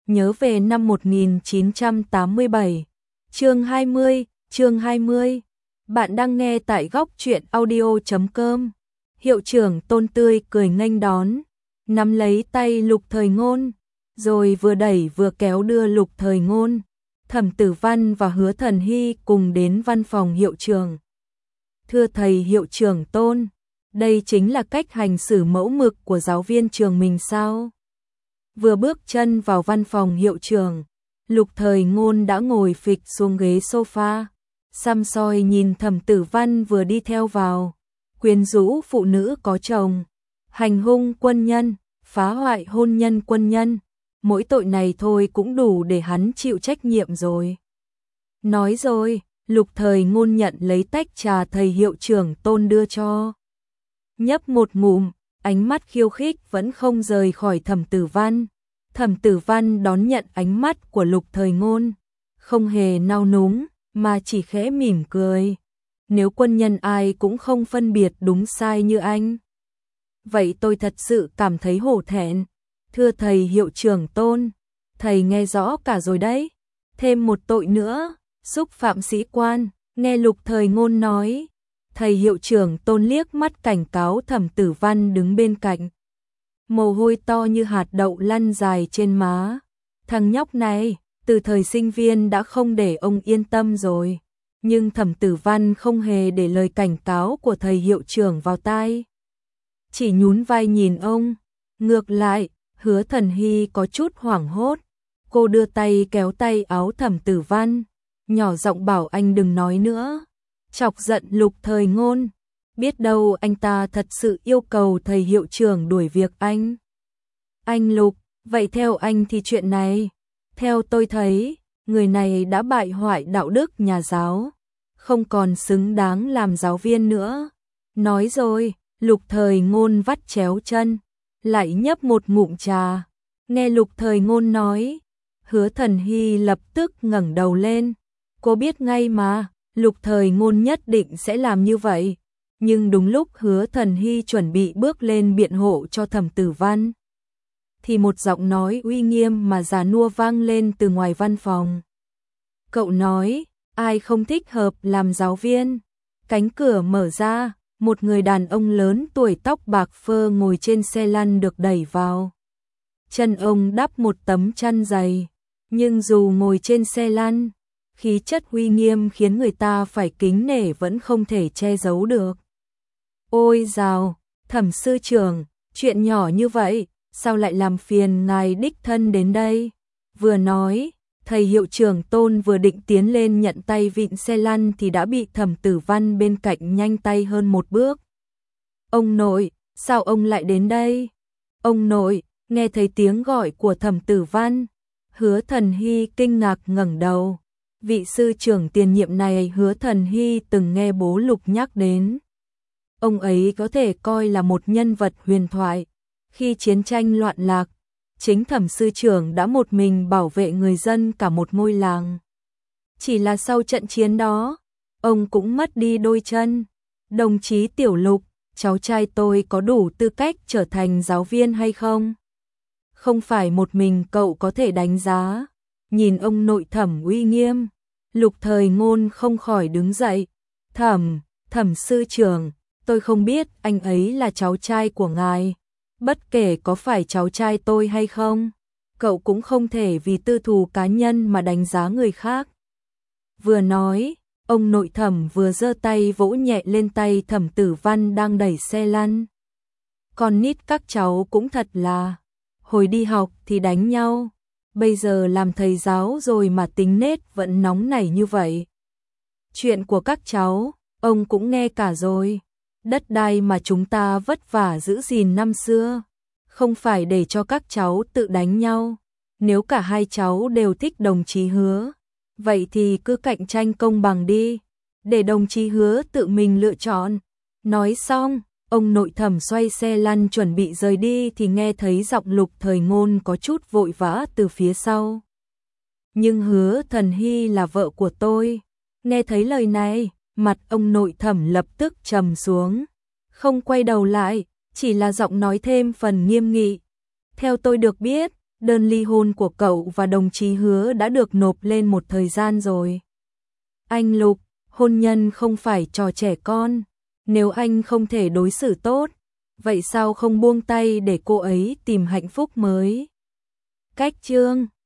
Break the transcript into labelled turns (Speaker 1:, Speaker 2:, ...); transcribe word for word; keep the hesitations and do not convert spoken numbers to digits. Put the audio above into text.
Speaker 1: nhớ về năm một nghìn chín trăm tám mươi bảy. Chương hai mươi, chương hai mươi. Bạn đang nghe tại góc truyện audio chấm com. Hiệu trưởng Tôn tươi cười nghênh đón, nắm lấy tay Lục Thời Ngôn, rồi vừa đẩy vừa kéo đưa Lục Thời Ngôn, Thẩm Tử Văn và Hứa Thần Hy cùng đến văn phòng hiệu trưởng. Thưa thầy hiệu trưởng Tôn, đây chính là cách hành xử mẫu mực của giáo viên trường mình sao? Vừa bước chân vào văn phòng hiệu trưởng, Lục Thời Ngôn đã ngồi phịch xuống ghế sofa, xăm soi nhìn Thẩm Tử Văn vừa đi theo vào, quyến rũ phụ nữ có chồng, hành hung quân nhân, phá hoại hôn nhân quân nhân, mỗi tội này thôi cũng đủ để hắn chịu trách nhiệm rồi. Nói rồi, Lục Thời Ngôn nhận lấy tách trà thầy hiệu trưởng Tôn đưa cho. Nhấp một ngụm, ánh mắt khiêu khích vẫn không rời khỏi Thẩm Tử Văn. Thẩm Tử Văn đón nhận ánh mắt của Lục Thời Ngôn, không hề nao núng, mà chỉ khẽ mỉm cười. Nếu quân nhân ai cũng không phân biệt đúng sai như anh, vậy tôi thật sự cảm thấy hổ thẹn. Thưa thầy hiệu trưởng Tôn, thầy nghe rõ cả rồi đấy. Thêm một tội nữa, xúc phạm sĩ quan, nghe Lục Thời Ngôn nói. Thầy hiệu trưởng Tôn liếc mắt cảnh cáo Thẩm Tử Văn đứng bên cạnh. Mồ hôi to như hạt đậu lăn dài trên má. Thằng nhóc này, từ thời sinh viên đã không để ông yên tâm rồi. Nhưng Thẩm Tử Văn không hề để lời cảnh cáo của thầy hiệu trưởng vào tai. Chỉ nhún vai nhìn ông. Ngược lại, Hứa Thần Hy có chút hoảng hốt. Cô đưa tay kéo tay áo Thẩm Tử Văn, nhỏ giọng bảo anh đừng nói nữa, chọc giận Lục Thời Ngôn. Biết đâu anh ta thật sự yêu cầu thầy hiệu trưởng đuổi việc anh. Anh Lục, vậy theo anh thì chuyện này, theo tôi thấy, người này đã bại hoại đạo đức nhà giáo, không còn xứng đáng làm giáo viên nữa. Nói rồi, Lục Thời Ngôn vắt chéo chân, lại nhấp một ngụm trà. Nghe Lục Thời Ngôn nói, Hứa Thần Hy lập tức ngẩng đầu lên. Cô biết ngay mà, Lục Thời Ngôn nhất định sẽ làm như vậy. Nhưng đúng lúc Hứa Thần Hy chuẩn bị bước lên biện hộ cho Thẩm Tử Văn, thì một giọng nói uy nghiêm mà già nua vang lên từ ngoài văn phòng. Cậu nói, ai không thích hợp làm giáo viên? Cánh cửa mở ra, một người đàn ông lớn tuổi tóc bạc phơ ngồi trên xe lăn được đẩy vào. Chân ông đắp một tấm chăn dày, nhưng dù ngồi trên xe lăn, khí chất uy nghiêm khiến người ta phải kính nể vẫn không thể che giấu được. Ôi dào, Thẩm sư trưởng, chuyện nhỏ như vậy, sao lại làm phiền ngài đích thân đến đây? Vừa nói, thầy hiệu trưởng Tôn vừa định tiến lên nhận tay vịn xe lăn thì đã bị Thẩm Tử Văn bên cạnh nhanh tay hơn một bước. Ông nội, sao ông lại đến đây? Ông nội, nghe thấy tiếng gọi của Thẩm Tử Văn, Hứa Thần Hy kinh ngạc ngẩng đầu. Vị sư trưởng tiền nhiệm này Hứa Thần Hy từng nghe bố Lục nhắc đến. Ông ấy có thể coi là một nhân vật huyền thoại. Khi chiến tranh loạn lạc, chính Thẩm sư trưởng đã một mình bảo vệ người dân cả một ngôi làng. Chỉ là sau trận chiến đó, ông cũng mất đi đôi chân. Đồng chí Tiểu Lục, cháu trai tôi có đủ tư cách trở thành giáo viên hay không? Không phải một mình cậu có thể đánh giá. Nhìn ông nội Thẩm uy nghiêm, Lục Thời Ngôn không khỏi đứng dậy. Thẩm, Thẩm sư trưởng, tôi không biết anh ấy là cháu trai của ngài. Bất kể có phải cháu trai tôi hay không, cậu cũng không thể vì tư thù cá nhân mà đánh giá người khác. Vừa nói, ông nội Thẩm vừa giơ tay vỗ nhẹ lên tay Thẩm Tử Văn đang đẩy xe lăn. Con nít các cháu cũng thật là, hồi đi học thì đánh nhau, bây giờ làm thầy giáo rồi mà tính nết vẫn nóng nảy như vậy. Chuyện của các cháu, ông cũng nghe cả rồi. Đất đai mà chúng ta vất vả giữ gìn năm xưa, không phải để cho các cháu tự đánh nhau. Nếu cả hai cháu đều thích đồng chí Hứa, vậy thì cứ cạnh tranh công bằng đi, để đồng chí Hứa tự mình lựa chọn. Nói xong, ông nội Thẩm xoay xe lăn chuẩn bị rời đi thì nghe thấy giọng Lục Thời Ngôn có chút vội vã từ phía sau. Nhưng Hứa Thần Hy là vợ của tôi. Nghe thấy lời này, mặt ông nội Thẩm lập tức trầm xuống, không quay đầu lại, chỉ là giọng nói thêm phần nghiêm nghị. Theo tôi được biết, Đơn ly hôn của cậu và đồng chí Hứa đã được nộp lên một thời gian rồi. Anh Lục, hôn nhân không phải trò trẻ con, nếu anh không thể đối xử tốt, vậy sao không buông tay để cô ấy tìm hạnh phúc mới? Cách chương